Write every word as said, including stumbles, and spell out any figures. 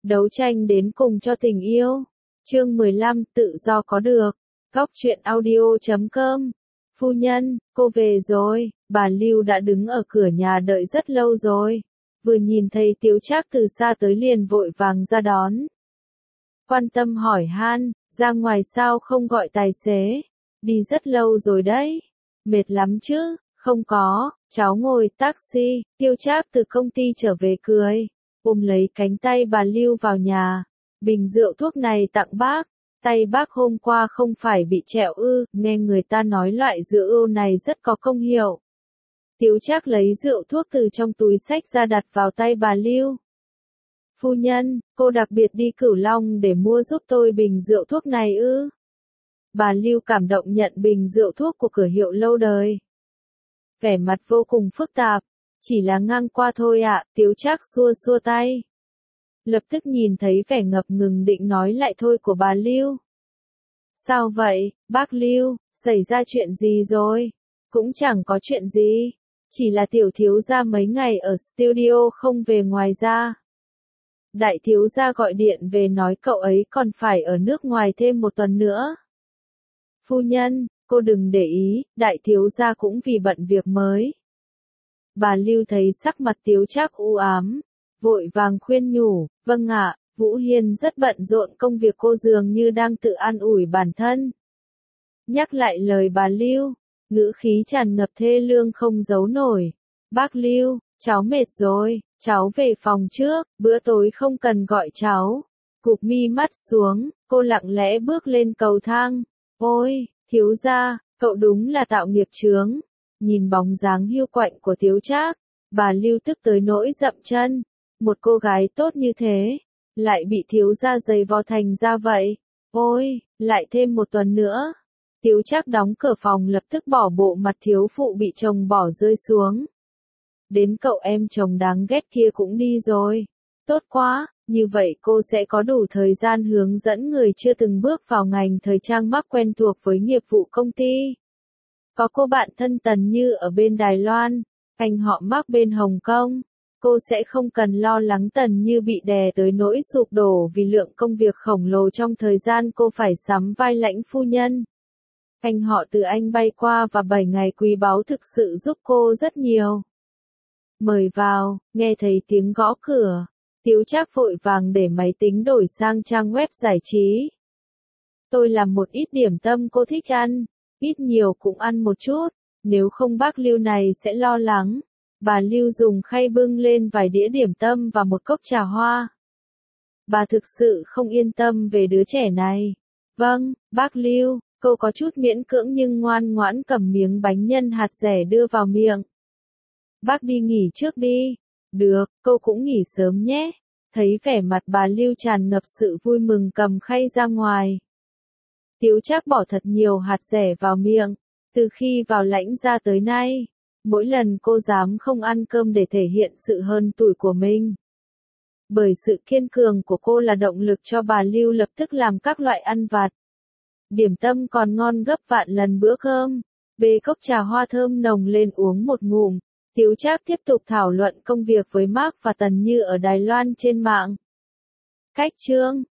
Đấu tranh đến cùng cho tình yêu. Chương mười lăm, tự do có được. Góc truyện audio chấm com. Phu nhân, cô về rồi. Bà Lưu đã đứng ở cửa nhà đợi rất lâu rồi. Vừa nhìn thấy Tiếu Trác từ xa tới liền vội vàng ra đón. Quan tâm hỏi han, ra ngoài sao không gọi tài xế? Đi rất lâu rồi đấy. Mệt lắm chứ? Không có, cháu ngồi taxi. Tiêu Trác từ công ty trở về cười, ôm lấy cánh tay bà Lưu vào nhà. Bình rượu thuốc này tặng bác. Tay bác hôm qua không phải bị trẹo ư, nghe người ta nói loại rượu này rất có công hiệu. Tiếu Trác lấy rượu thuốc từ trong túi xách ra đặt vào tay bà Lưu. Phu nhân, cô đặc biệt đi Cửu Long để mua giúp tôi bình rượu thuốc này ư? Bà Lưu cảm động nhận bình rượu thuốc của cửa hiệu lâu đời. Vẻ mặt vô cùng phức tạp, chỉ là ngang qua thôi ạ, Tiếu Trác xua xua tay. Lập tức nhìn thấy vẻ ngập ngừng định nói lại thôi của bà Lưu. Sao vậy, bác Lưu, xảy ra chuyện gì rồi? Cũng chẳng có chuyện gì, chỉ là tiểu thiếu gia mấy ngày ở studio không về ngoài ra. Đại thiếu gia gọi điện về nói cậu ấy còn phải ở nước ngoài thêm một tuần nữa. Phu nhân, cô đừng để ý, đại thiếu gia cũng vì bận việc mới. Bà Lưu thấy sắc mặt Tiếu Trác u ám, vội vàng khuyên nhủ, vâng ạ, Vũ Hiên rất bận rộn công việc, cô dường như đang tự an ủi bản thân. Nhắc lại lời bà Lưu, ngữ khí tràn ngập thê lương không giấu nổi. Bác Lưu, cháu mệt rồi, cháu về phòng trước, bữa tối không cần gọi cháu. Cụp mi mắt xuống, cô lặng lẽ bước lên cầu thang. Ôi, thiếu gia, cậu đúng là tạo nghiệp chướng. Nhìn bóng dáng hiu quạnh của Tiếu Trác, bà Lưu tức tới nỗi dậm chân. Một cô gái tốt như thế, lại bị thiếu gia giày vò thành ra vậy. Ôi, lại thêm một tuần nữa. Tiếu Trác đóng cửa phòng lập tức bỏ bộ mặt thiếu phụ bị chồng bỏ rơi xuống. Đến cậu em chồng đáng ghét kia cũng đi rồi. Tốt quá, như vậy cô sẽ có đủ thời gian hướng dẫn người chưa từng bước vào ngành thời trang mắc quen thuộc với nghiệp vụ công ty. Có cô bạn thân Tần Như ở bên Đài Loan, anh họ mắc bên Hồng Kông. Cô sẽ không cần lo lắng Tần Như bị đè tới nỗi sụp đổ vì lượng công việc khổng lồ trong thời gian cô phải sắm vai lãnh phu nhân. Anh họ từ Anh bay qua và bảy ngày quý báu thực sự giúp cô rất nhiều. Mời vào, nghe thấy tiếng gõ cửa. Tiếu Trác vội vàng để máy tính đổi sang trang web giải trí. Tôi làm một ít điểm tâm cô thích ăn, ít nhiều cũng ăn một chút, nếu không bác Lưu này sẽ lo lắng. Bà Lưu dùng khay bưng lên vài đĩa điểm tâm và một cốc trà hoa. Bà thực sự không yên tâm về đứa trẻ này. Vâng, bác Lưu, cô có chút miễn cưỡng nhưng ngoan ngoãn cầm miếng bánh nhân hạt dẻ đưa vào miệng. Bác đi nghỉ trước đi. Được, cô cũng nghỉ sớm nhé. Thấy vẻ mặt bà Lưu tràn ngập sự vui mừng cầm khay ra ngoài. Tiếu Trác bỏ thật nhiều hạt dẻ vào miệng. Từ khi vào lãnh gia tới nay, mỗi lần cô dám không ăn cơm để thể hiện sự hơn tuổi của mình. Bởi sự kiên cường của cô là động lực cho bà Lưu lập tức làm các loại ăn vặt. Điểm tâm còn ngon gấp vạn lần bữa cơm. Bê cốc trà hoa thơm nồng lên uống một ngụm. Tiếu Trác tiếp tục thảo luận công việc với Mark và Tần Như ở Đài Loan trên mạng. Cách chương,